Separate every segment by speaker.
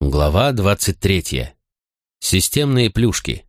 Speaker 1: Глава 23. Системные плюшки.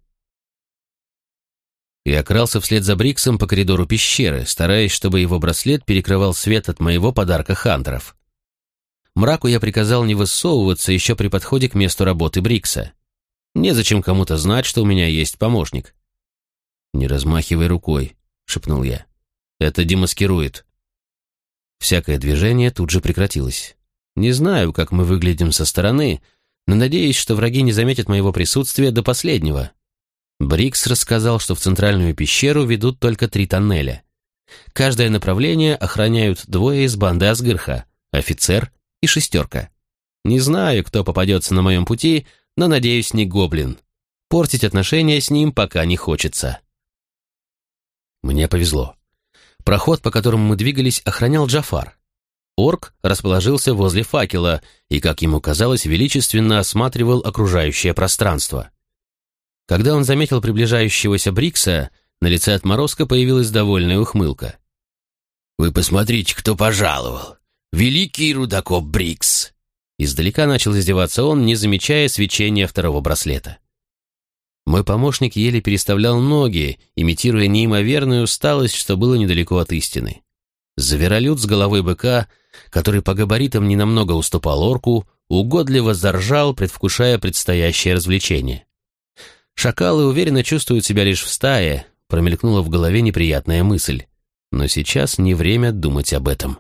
Speaker 1: Я крался вслед за Бриксом по коридору пещеры, стараясь, чтобы его браслет перекрывал свет от моего подарка хантеров. Мраку я приказал не высовываться еще при подходе к месту работы Брикса. Незачем кому-то знать, что у меня есть помощник. «Не размахивай рукой», — шепнул я. «Это демаскирует». Всякое движение тут же прекратилось. Не знаю, как мы выглядим со стороны, но надеюсь, что враги не заметят моего присутствия до последнего. Брикс рассказал, что в центральную пещеру ведут только 3 тоннеля. Каждое направление охраняют 2 из банды Асгырха, офицер и 6. Не знаю, кто попадется на моем пути, но, надеюсь, не гоблин. Портить отношения с ним пока не хочется. Мне повезло. Проход, по которому мы двигались, охранял Джафар. Орк расположился возле факела и, как ему казалось, величественно осматривал окружающее пространство. Когда он заметил приближающегося Брикса, на лице отморозка появилась довольная ухмылка. «Вы посмотрите, кто пожаловал! Великий рудокоп Брикс!» Издалека начал издеваться он, не замечая свечения 2-го браслета. Мой помощник еле переставлял ноги, имитируя неимоверную усталость, что было недалеко от истины. Зверолюд с головой быка, который по габаритам ненамного уступал орку, угодливо заржал, предвкушая предстоящее развлечение. Шакалы уверенно чувствуют себя лишь в стае, промелькнула в голове неприятная мысль. Но сейчас не время думать об этом.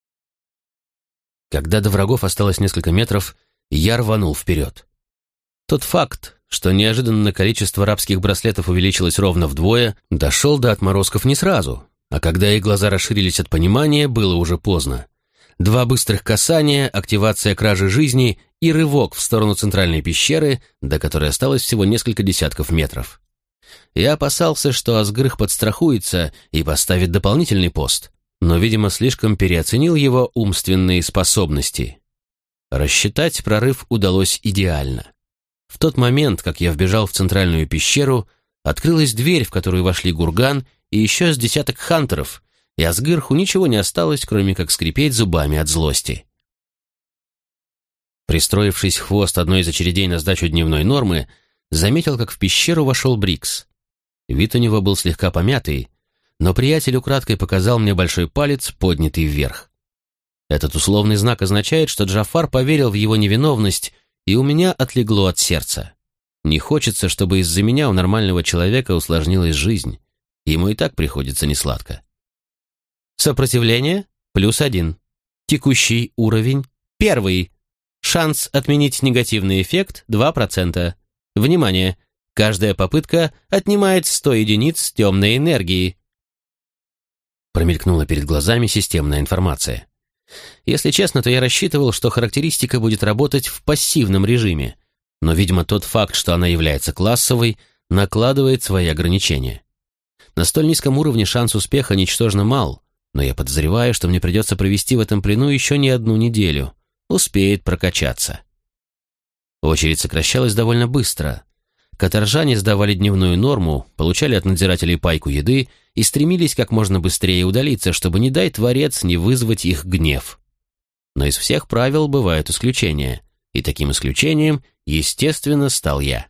Speaker 1: Когда до врагов осталось несколько метров, я рванул вперед. Тот факт, что неожиданно количество рабских браслетов увеличилось ровно вдвое, дошел до отморозков не сразу, а когда их глаза расширились от понимания, было уже поздно. 2 быстрых касания, активация кражи жизни и рывок в сторону центральной пещеры, до которой осталось всего несколько десятков метров. Я опасался, что Асгырх подстрахуется и поставит дополнительный пост, но, видимо, слишком переоценил его умственные способности. Рассчитать прорыв удалось идеально. В тот момент, как я вбежал в центральную пещеру, открылась дверь, в которую вошли Гурган и еще с десяток хантеров, и Асгырху ничего не осталось, кроме как скрипеть зубами от злости. Пристроившись в хвост одной из очередей на сдачу дневной нормы, заметил, как в пещеру вошел Брикс. Вид у него был слегка помятый, но приятель украдкой показал мне большой палец, поднятый вверх. Этот условный знак означает, что Джафар поверил в его невиновность, и у меня отлегло от сердца. Не хочется, чтобы из-за меня у нормального человека усложнилась жизнь. Ему и так приходится несладко. Сопротивление +1. Текущий уровень 1. Шанс отменить негативный эффект 2%. Внимание! Каждая попытка отнимает 100 единиц темной энергии. Промелькнула перед глазами системная информация. Если честно, то я рассчитывал, что характеристика будет работать в пассивном режиме, но, видимо, тот факт, что она является классовой, накладывает свои ограничения. На столь низком уровне шанс успеха ничтожно мал, но я подозреваю, что мне придется провести в этом плену еще не 1 неделю. Успеет прокачаться. Очередь сокращалась довольно быстро. Каторжане сдавали дневную норму, получали от надзирателей пайку еды и стремились как можно быстрее удалиться, чтобы, не дай творец, не вызвать их гнев. Но из всех правил бывают исключения, и таким исключением, естественно, стал я.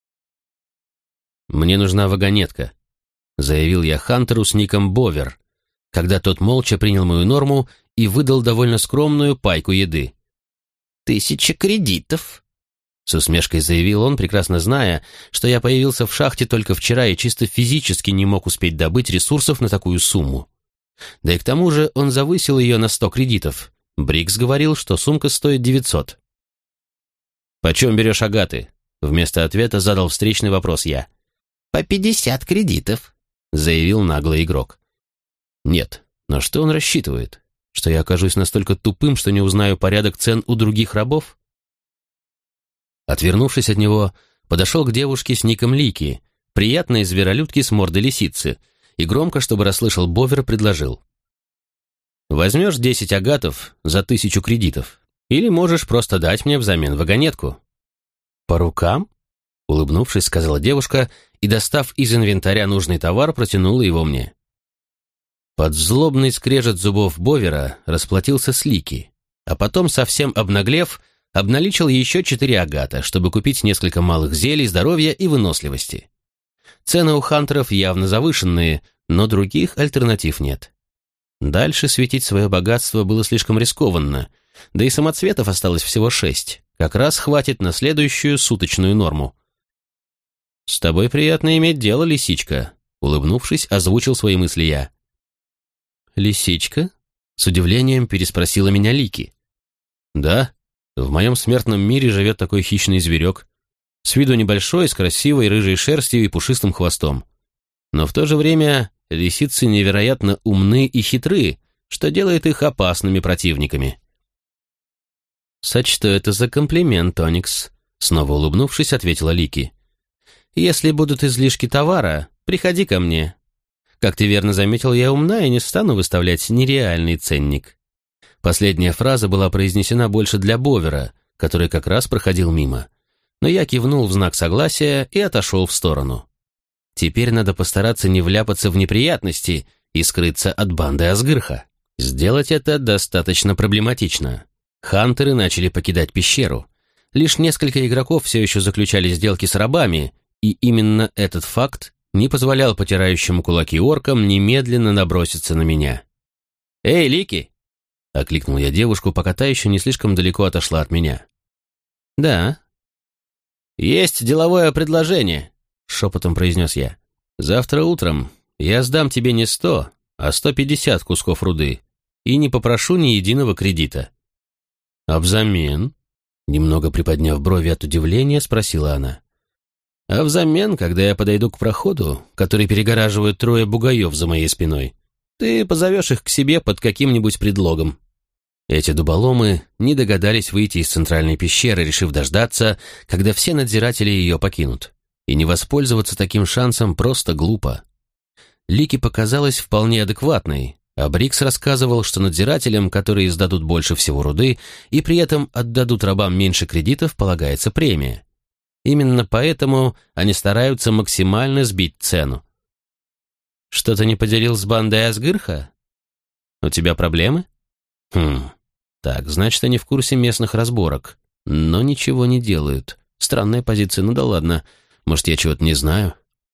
Speaker 1: «Мне нужна вагонетка», — заявил я хантеру с ником Бовер, когда тот молча принял мою норму и выдал довольно скромную пайку еды. 1000 кредитов», — с усмешкой заявил он, прекрасно зная, что я появился в шахте только вчера и чисто физически не мог успеть добыть ресурсов на такую сумму. Да и к тому же он завысил ее на 100 кредитов. Брикс говорил, что сумка стоит 900. «Почем берешь агаты?» — вместо ответа задал встречный вопрос я. «По 50 кредитов», — заявил наглый игрок. «Нет, на что он рассчитывает? Что я окажусь настолько тупым, что не узнаю порядок цен у других рабов?» Отвернувшись от него, подошел к девушке с ником Лики, приятной зверолюдке с мордой лисицы, и громко, чтобы расслышал Бовер, предложил. «Возьмешь 10 агатов за 1000 кредитов, или можешь просто дать мне взамен вагонетку». «По рукам?» — улыбнувшись, сказала девушка, и, достав из инвентаря нужный товар, протянула его мне. Под злобный скрежет зубов Бовера расплатился с Лики, а потом, совсем обнаглев, обналичил еще 4 агата, чтобы купить несколько малых зелий здоровья и выносливости. Цены у хантеров явно завышенные, но других альтернатив нет. Дальше светить свое богатство было слишком рискованно, да и самоцветов осталось всего 6, как раз хватит на следующую суточную норму. «С тобой приятно иметь дело, лисичка», — улыбнувшись, озвучил свои мысли я. «Лисичка?» — с удивлением переспросила меня Лики. «Да, в моем смертном мире живет такой хищный зверек, с виду небольшой, с красивой рыжей шерстью и пушистым хвостом. Но в то же время лисицы невероятно умны и хитры, что делает их опасными противниками». «Сочту это за комплимент, Оникс», — снова улыбнувшись, ответила Лики. «Если будут излишки товара, приходи ко мне. Как ты верно заметил, я умна и не стану выставлять нереальный ценник». Последняя фраза была произнесена больше для Бовера, который как раз проходил мимо. Но я кивнул в знак согласия и отошел в сторону. Теперь надо постараться не вляпаться в неприятности и скрыться от банды Асгырха. Сделать это достаточно проблематично. Хантеры начали покидать пещеру. Лишь несколько игроков все еще заключали сделки с рабами, и именно этот факт не позволял потирающему кулаки оркам немедленно наброситься на меня. «Эй, Лики!» — окликнул я девушку, пока та еще не слишком далеко отошла от меня. «Да». «Есть деловое предложение», — шепотом произнес я. «Завтра утром я сдам тебе не 100, а 150 кусков руды и не попрошу ни единого кредита». «А взамен?» — немного приподняв брови от удивления, спросила она. «А взамен, когда я подойду к проходу, который перегораживают 3 бугаев за моей спиной, ты позовешь их к себе под каким-нибудь предлогом». Эти дуболомы не догадались выйти из центральной пещеры, решив дождаться, когда все надзиратели ее покинут. И не воспользоваться таким шансом просто глупо. Лики показалась вполне адекватной, а Брикс рассказывал, что надзирателям, которые сдадут больше всего руды и при этом отдадут рабам меньше кредитов, полагается премия. Именно поэтому они стараются максимально сбить цену. «Что-то не поделил с бандой Асгырха? У тебя проблемы?» Так, значит, они в курсе местных разборок, но ничего не делают. Странная позиция, ну да ладно, может, я чего-то не знаю.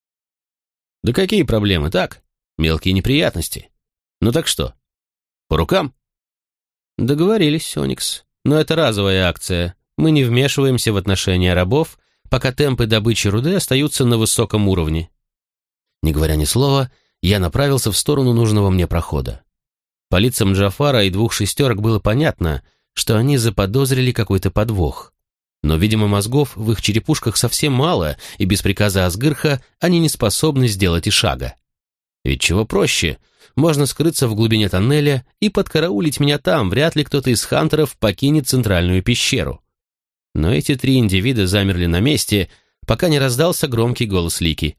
Speaker 1: Да какие проблемы, так? Мелкие неприятности. Ну так что, по рукам? Договорились, Оникс, но это разовая акция. Мы не вмешиваемся в отношения рабов, пока темпы добычи руды остаются на высоком уровне. Не говоря ни слова, я направился в сторону нужного мне прохода. По лицам Джафара и 2 шестерок было понятно, что они заподозрили какой-то подвох. Но, видимо, мозгов в их черепушках совсем мало, и без приказа Асгырха они не способны сделать и шага. Ведь чего проще, можно скрыться в глубине тоннеля и подкараулить меня там, вряд ли кто-то из хантеров покинет центральную пещеру. Но эти 3 индивида замерли на месте, пока не раздался громкий голос Лики.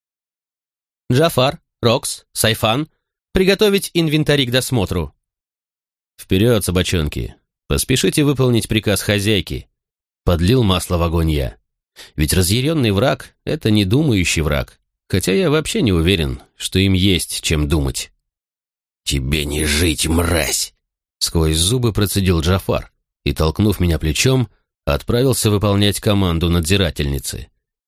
Speaker 1: «Джафар, Рокс, Сайфан, приготовить инвентарь к досмотру». «Вперед, собачонки! Поспешите выполнить приказ хозяйки!» Подлил масло в огонь я. Ведь разъяренный враг — это не думающий враг, хотя я вообще не уверен, что им есть чем думать. «Тебе не жить, мразь!» Сквозь зубы процедил Джафар и, толкнув меня плечом, отправился выполнять команду надзирательницы.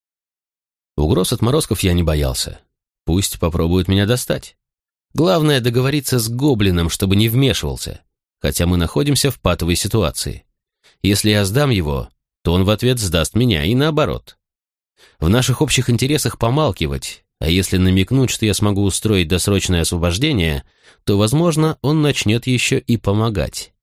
Speaker 1: Угроз отморозков я не боялся. Пусть попробуют меня достать. Главное договориться с гоблином, чтобы не вмешивался, хотя мы находимся в патовой ситуации. Если я сдам его, то он в ответ сдаст меня, и наоборот. В наших общих интересах помалкивать, а если намекнуть, что я смогу устроить досрочное освобождение, то, возможно, он начнет еще и помогать.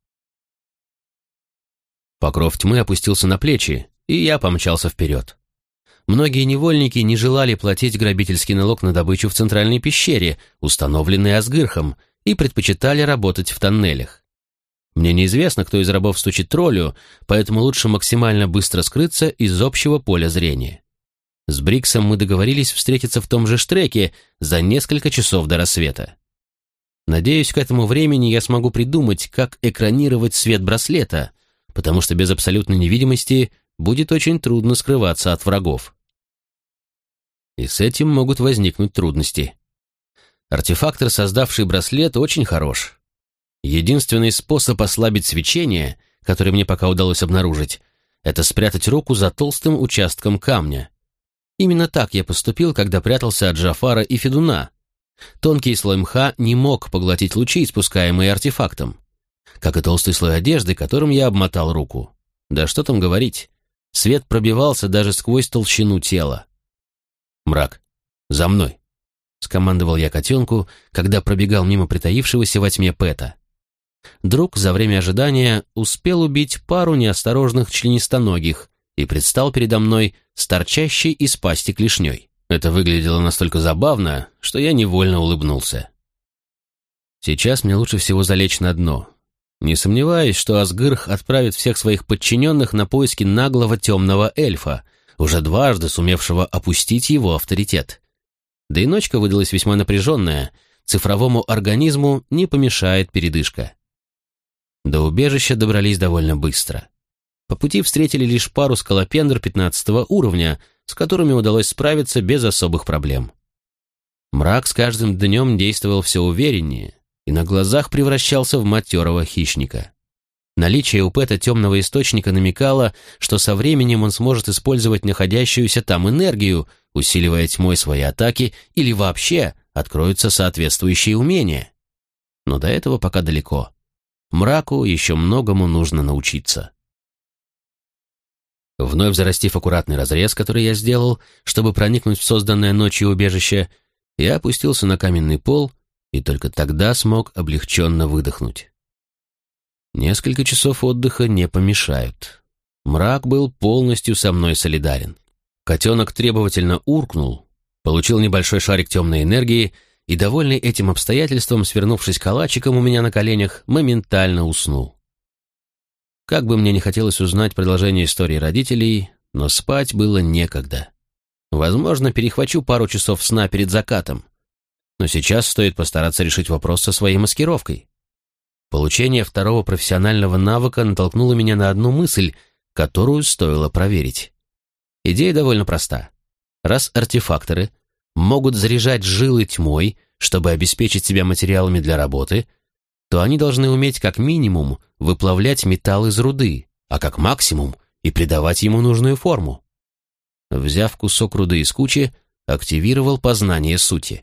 Speaker 1: Покров тьмы опустился на плечи, и я помчался вперед. Многие невольники не желали платить грабительский налог на добычу в центральной пещере, установленной Асгырхом, и предпочитали работать в тоннелях. Мне неизвестно, кто из рабов стучит троллю, поэтому лучше максимально быстро скрыться из общего поля зрения. С Бриксом мы договорились встретиться в том же штреке за несколько часов до рассвета. Надеюсь, к этому времени я смогу придумать, как экранировать свет браслета, потому что без абсолютной невидимости будет очень трудно скрываться от врагов. И с этим могут возникнуть трудности. Артефактор, создавший браслет, очень хорош. Единственный способ ослабить свечение, который мне пока удалось обнаружить, это спрятать руку за толстым участком камня. Именно так я поступил, когда прятался от Джафара и Федуна. Тонкий слой мха не мог поглотить лучи, испускаемые артефактом, как и толстый слой одежды, которым я обмотал руку. Да что там говорить, свет пробивался даже сквозь толщину тела. «Мрак, за мной!» — скомандовал я котенку, когда пробегал мимо притаившегося во тьме Пэта. Друг за время ожидания успел убить пару неосторожных членистоногих и предстал передо мной с торчащей из пасти клешней. Это выглядело настолько забавно, что я невольно улыбнулся. Сейчас мне лучше всего залечь на дно. Не сомневаюсь, что Асгырх отправит всех своих подчиненных на поиски наглого темного эльфа, уже дважды сумевшего опустить его авторитет. Да и ночка выдалась весьма напряженная, цифровому организму не помешает передышка. До убежища добрались довольно быстро. По пути встретили лишь пару скалопендр 15 уровня, с которыми удалось справиться без особых проблем. Мрак с каждым днем действовал все увереннее и на глазах превращался в матерого хищника. Наличие у Пэта темного источника намекало, что со временем он сможет использовать находящуюся там энергию, усиливая тьмой свои атаки, или вообще откроются соответствующие умения. Но до этого пока далеко. Мраку еще многому нужно научиться. Вновь зарастив аккуратный разрез, который я сделал, чтобы проникнуть в созданное ночью убежище, я опустился на каменный пол и только тогда смог облегченно выдохнуть. Несколько часов отдыха не помешают. Мрак был полностью со мной солидарен. Котенок требовательно уркнул, получил небольшой шарик темной энергии и, довольный этим обстоятельством, свернувшись калачиком у меня на коленях, моментально уснул. Как бы мне не хотелось узнать продолжение истории родителей, но спать было некогда. Возможно, перехвачу пару часов сна перед закатом, но сейчас стоит постараться решить вопрос со своей маскировкой. Получение второго профессионального навыка натолкнуло меня на одну мысль, которую стоило проверить. Идея довольно проста. Раз артефакторы могут заряжать жилы тьмой, чтобы обеспечить себя материалами для работы, то они должны уметь как минимум выплавлять металл из руды, а как максимум и придавать ему нужную форму. Взяв кусок руды из кучи, активировал познание сути.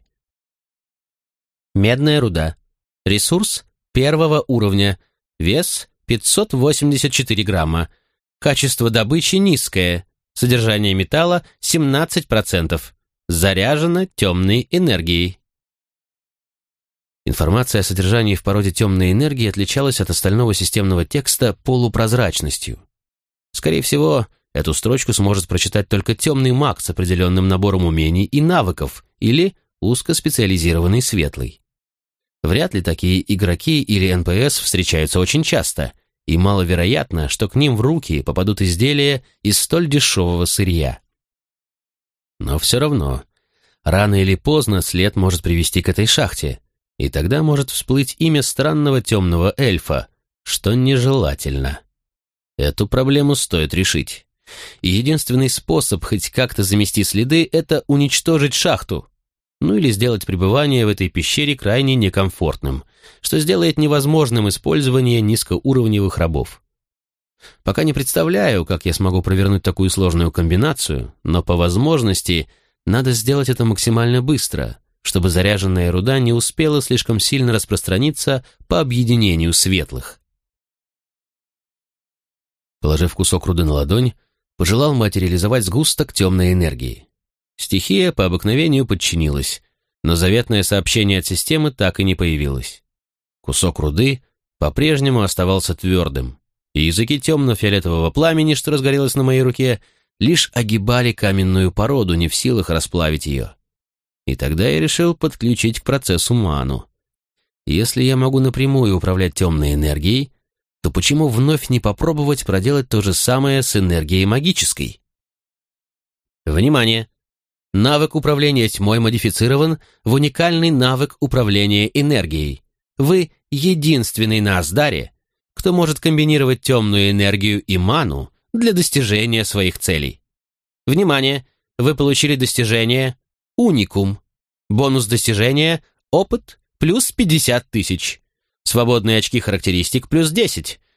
Speaker 1: Медная руда. Ресурс первого уровня. Вес 584 грамма. Качество добычи низкое. Содержание металла 17%. Заряжено темной энергией. Информация о содержании в породе темной энергии отличалась от остального системного текста полупрозрачностью. Скорее всего, эту строчку сможет прочитать только темный маг с определенным набором умений и навыков или узкоспециализированный светлый. Вряд ли такие игроки или НПС встречаются очень часто, и маловероятно, что к ним в руки попадут изделия из столь дешевого сырья. Но все равно, рано или поздно след может привести к этой шахте, и тогда может всплыть имя странного темного эльфа, что нежелательно. Эту проблему стоит решить. И единственный способ хоть как-то замести следы — это уничтожить шахту, ну или сделать пребывание в этой пещере крайне некомфортным, что сделает невозможным использование низкоуровневых рабов. Пока не представляю, как я смогу провернуть такую сложную комбинацию, но по возможности надо сделать это максимально быстро, чтобы заряженная руда не успела слишком сильно распространиться по объединению светлых. Положив кусок руды на ладонь, пожелал материализовать сгусток темной энергии. Стихия по обыкновению подчинилась, но заветное сообщение от системы так и не появилось. Кусок руды по-прежнему оставался твердым, и языки темно-фиолетового пламени, что разгорелось на моей руке, лишь огибали каменную породу, не в силах расплавить ее. И тогда я решил подключить к процессу ману. Если я могу напрямую управлять темной энергией, то почему вновь не попробовать проделать то же самое с энергией магической? Внимание! Навык управления тьмой модифицирован в уникальный навык управления энергией. Вы единственный на Аздаре, кто может комбинировать темную энергию и ману для достижения своих целей. Внимание! Вы получили достижение «Уникум». Бонус достижения «Опыт» плюс 50 000. Свободные очки характеристик плюс 10.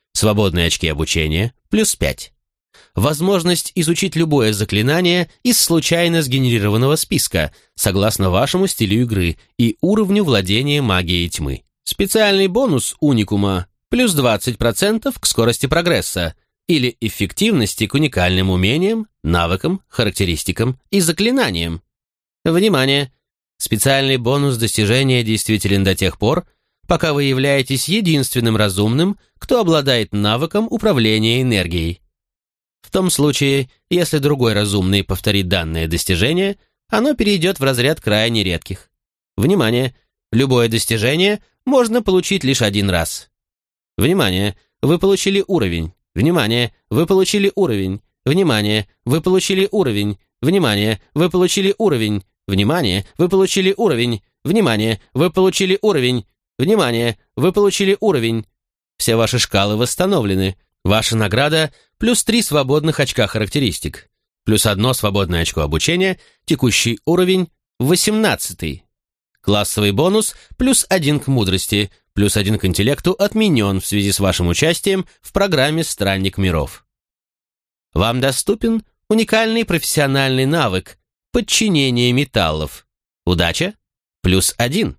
Speaker 1: Свободные очки обучения – плюс 5. Возможность изучить любое заклинание из случайно сгенерированного списка, согласно вашему стилю игры и уровню владения магией тьмы. Специальный бонус уникума – плюс 20% к скорости прогресса или эффективности к уникальным умениям, навыкам, характеристикам и заклинаниям. Внимание! Специальный бонус достижения действителен до тех пор, пока вы являетесь единственным разумным, кто обладает навыком управления энергией. В том случае, если другой разумный повторит данное достижение, оно перейдет в разряд крайне редких. Внимание! Любое достижение можно получить лишь один раз. Внимание! Вы получили уровень. Внимание! Вы получили уровень. Внимание! Вы получили уровень. Внимание! Вы получили уровень. Внимание! Вы получили уровень. Внимание! Вы получили уровень. Внимание! Вы получили уровень. Все ваши шкалы восстановлены. Ваша награда – плюс 3 свободных очка характеристик, плюс 1 свободное очко обучения, текущий уровень – 18. Классовый бонус – плюс 1 к мудрости, плюс 1 к интеллекту отменен в связи с вашим участием в программе «Странник миров». Вам доступен уникальный профессиональный навык – подчинение металлов. Удача – плюс 1.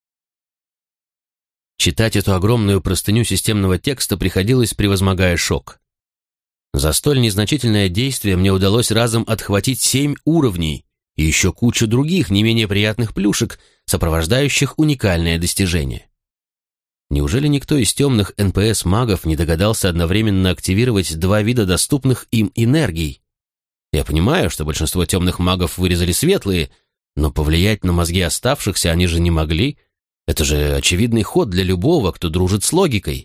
Speaker 1: Читать эту огромную простыню системного текста приходилось, превозмогая шок. За столь незначительное действие мне удалось разом отхватить 7 уровней и еще кучу других не менее приятных плюшек, сопровождающих уникальное достижение. Неужели никто из темных НПС-магов не догадался одновременно активировать 2 вида доступных им энергий? Я понимаю, что большинство темных магов вырезали светлые, но повлиять на мозги оставшихся они же не могли. Это же очевидный ход для любого, кто дружит с логикой.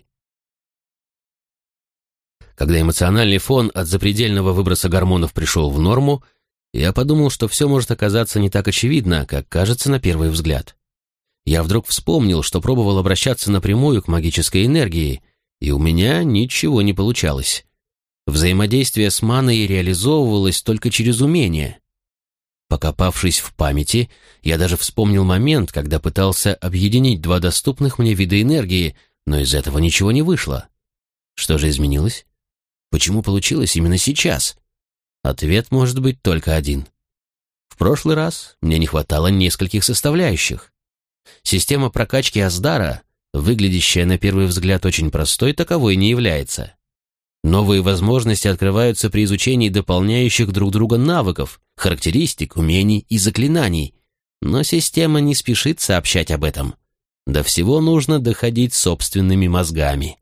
Speaker 1: Когда эмоциональный фон от запредельного выброса гормонов пришел в норму, я подумал, что все может оказаться не так очевидно, как кажется на первый взгляд. Я вдруг вспомнил, что пробовал обращаться напрямую к магической энергии, и у меня ничего не получалось. Взаимодействие с маной реализовывалось только через умение. Покопавшись в памяти, я даже вспомнил момент, когда пытался объединить 2 доступных мне вида энергии, но из этого ничего не вышло. Что же изменилось? Почему получилось именно сейчас? Ответ может быть только один. В прошлый раз мне не хватало нескольких составляющих. Система прокачки Аздара, выглядящая на первый взгляд очень простой, таковой не является. Новые возможности открываются при изучении дополняющих друг друга навыков, характеристик, умений и заклинаний, но система не спешит сообщать об этом. До всего нужно доходить собственными мозгами.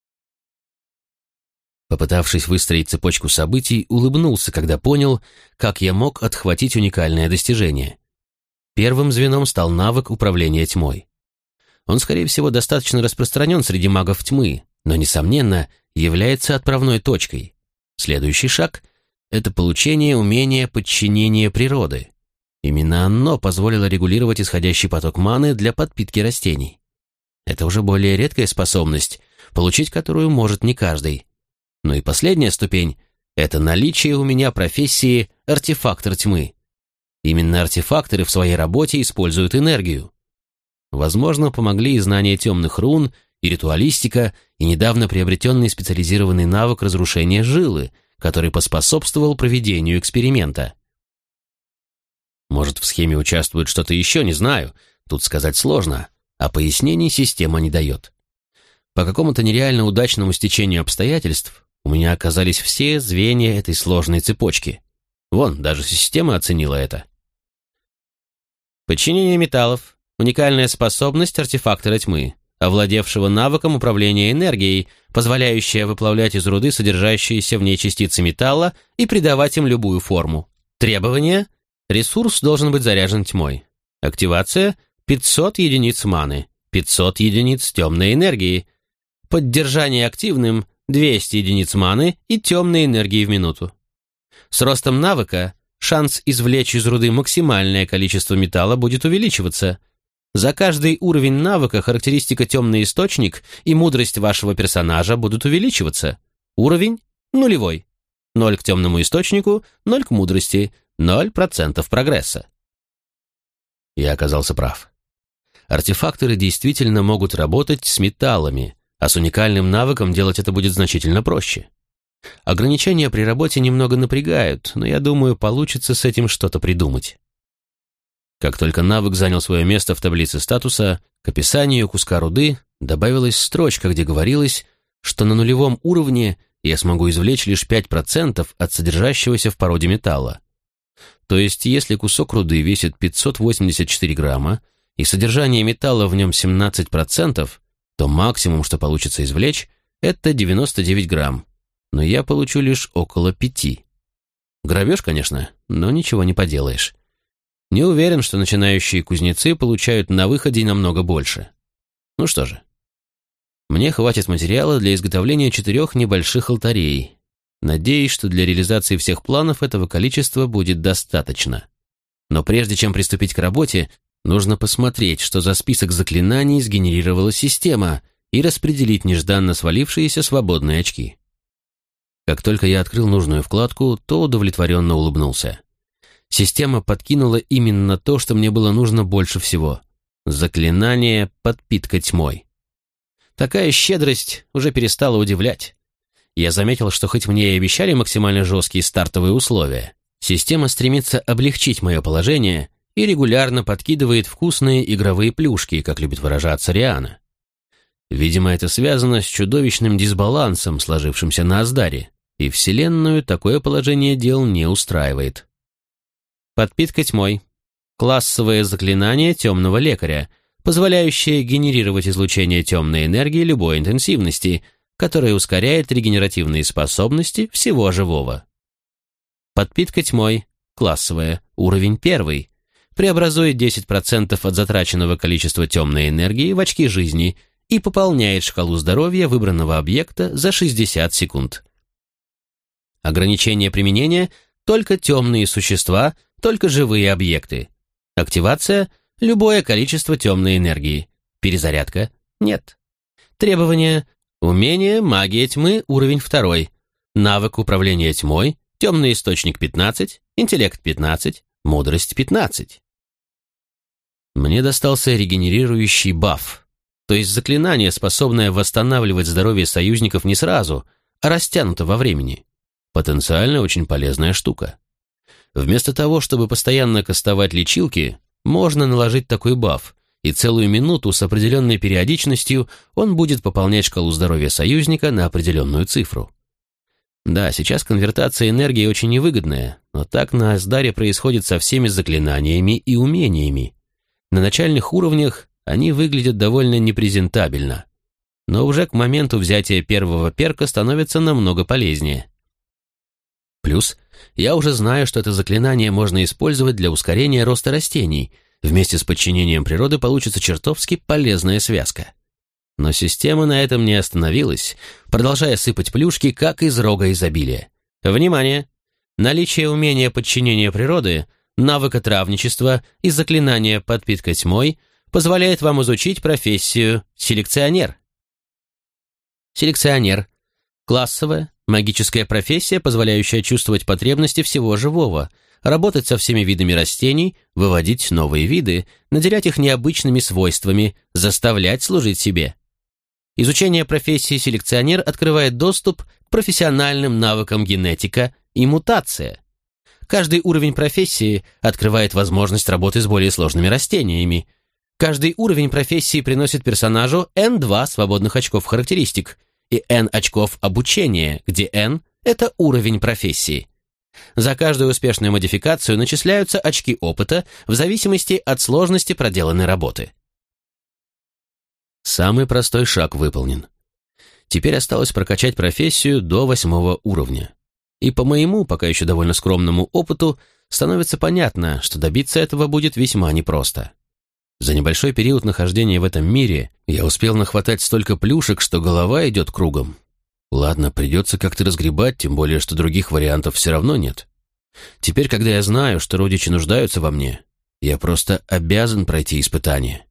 Speaker 1: Попытавшись выстроить цепочку событий, улыбнулся, когда понял, как я мог отхватить уникальное достижение. Первым звеном стал навык управления тьмой. Он, скорее всего, достаточно распространен среди магов тьмы, но, несомненно, является отправной точкой. Следующий шаг – это получение умения подчинения природы. Именно оно позволило регулировать исходящий поток маны для подпитки растений. Это уже более редкая способность, получить которую может не каждый. Ну и последняя ступень – это наличие у меня профессии артефактор тьмы. Именно артефакторы в своей работе используют энергию. Возможно, помогли и знания темных рун, и ритуалистика, и недавно приобретенный специализированный навык разрушения жилы, который поспособствовал проведению эксперимента. Может, в схеме участвует что-то еще, не знаю, тут сказать сложно, а пояснений система не дает. По какому-то нереально удачному стечению обстоятельств у меня оказались все звенья этой сложной цепочки. Вон, даже система оценила это. Подчинение металлов – уникальная способность артефактора тьмы, овладевшего навыком управления энергией, позволяющая выплавлять из руды содержащиеся в ней частицы металла и придавать им любую форму. Требования – ресурс должен быть заряжен тьмой. Активация – 500 единиц маны, 500 единиц темной энергии. Поддержание активным – 200 единиц маны и темной энергии в минуту. С ростом навыка шанс извлечь из руды максимальное количество металла будет увеличиваться. За каждый уровень навыка характеристика «Темный источник» и мудрость вашего персонажа будут увеличиваться. Уровень – 0. 0 к темному источнику, 0 к мудрости, 0% прогресса. Я оказался прав. Артефакторы действительно могут работать с металлами, А с уникальным навыком делать это будет значительно проще. Ограничения при работе немного напрягают, но я думаю, получится с этим что-то придумать. Как только навык занял свое место в таблице статуса, к описанию куска руды добавилась строчка, где говорилось, что на нулевом уровне я смогу извлечь лишь 5% от содержащегося в породе металла. То есть, если кусок руды весит 584 грамма, и содержание металла в нем 17%, то максимум, что получится извлечь, это 99 грамм, но я получу лишь около 5. Грабеж, конечно, но ничего не поделаешь. Не уверен, что начинающие кузнецы получают на выходе намного больше. Ну что же, мне хватит материала для изготовления 4 небольших алтарей. Надеюсь, что для реализации всех планов этого количества будет достаточно. Но прежде чем приступить к работе, нужно посмотреть, что за список заклинаний сгенерировала система, и распределить нежданно свалившиеся свободные очки. Как только я открыл нужную вкладку, то удовлетворенно улыбнулся. Система подкинула именно то, что мне было нужно больше всего. Заклинание «Подпитка тьмой». Такая щедрость уже перестала удивлять. Я заметил, что хоть мне и обещали максимально жесткие стартовые условия, система стремится облегчить мое положение и регулярно подкидывает вкусные игровые плюшки, как любит выражаться Риана. Видимо, это связано с чудовищным дисбалансом, сложившимся на Аздаре, и Вселенную такое положение дел не устраивает. Подпитка тьмой. Классовое заклинание темного лекаря, позволяющее генерировать излучение темной энергии любой интенсивности, которое ускоряет регенеративные способности всего живого. Подпитка тьмой. Классовая. Уровень 1. Преобразует 10% от затраченного количества темной энергии в очки жизни и пополняет шкалу здоровья выбранного объекта за 60 секунд. Ограничение применения – только темные существа, только живые объекты. Активация – любое количество темной энергии. Перезарядка – нет. Требования – умение магия тьмы, уровень 2. Навык управления тьмой, темный источник 15, интеллект 15, мудрость 15. Мне достался регенерирующий баф, то есть заклинание, способное восстанавливать здоровье союзников не сразу, а растянуто во времени. Потенциально очень полезная штука. Вместо того, чтобы постоянно кастовать лечилки, можно наложить такой баф, и целую минуту с определенной периодичностью он будет пополнять шкалу здоровья союзника на определенную цифру. Да, сейчас конвертация энергии очень невыгодная, но так на Аздаре происходит со всеми заклинаниями и умениями. На начальных уровнях они выглядят довольно непрезентабельно, но уже к моменту взятия первого перка становятся намного полезнее. Плюс я уже знаю, что это заклинание можно использовать для ускорения роста растений. Вместе с подчинением природы получится чертовски полезная связка. Но система на этом не остановилась, продолжая сыпать плюшки, как из рога изобилия. Внимание! Наличие умения подчинения природы, навыка травничества и заклинания «Подпитка тьмой» позволяет вам изучить профессию селекционер. Селекционер. Классовая, магическая профессия, позволяющая чувствовать потребности всего живого, работать со всеми видами растений, выводить новые виды, наделять их необычными свойствами, заставлять служить себе. Изучение профессии селекционер открывает доступ к профессиональным навыкам генетика и мутация. Каждый уровень профессии открывает возможность работы с более сложными растениями. Каждый уровень профессии приносит персонажу N2 свободных очков характеристик и N очков обучения, где N – это уровень профессии. За каждую успешную модификацию начисляются очки опыта в зависимости от сложности проделанной работы. Самый простой шаг выполнен. Теперь осталось прокачать профессию до 8 уровня. И по моему, пока еще довольно скромному опыту, становится понятно, что добиться этого будет весьма непросто. За небольшой период нахождения в этом мире я успел нахватать столько плюшек, что голова идет кругом. Ладно, придется как-то разгребать, тем более, что других вариантов все равно нет. Теперь, когда я знаю, что родичи нуждаются во мне, я просто обязан пройти испытание.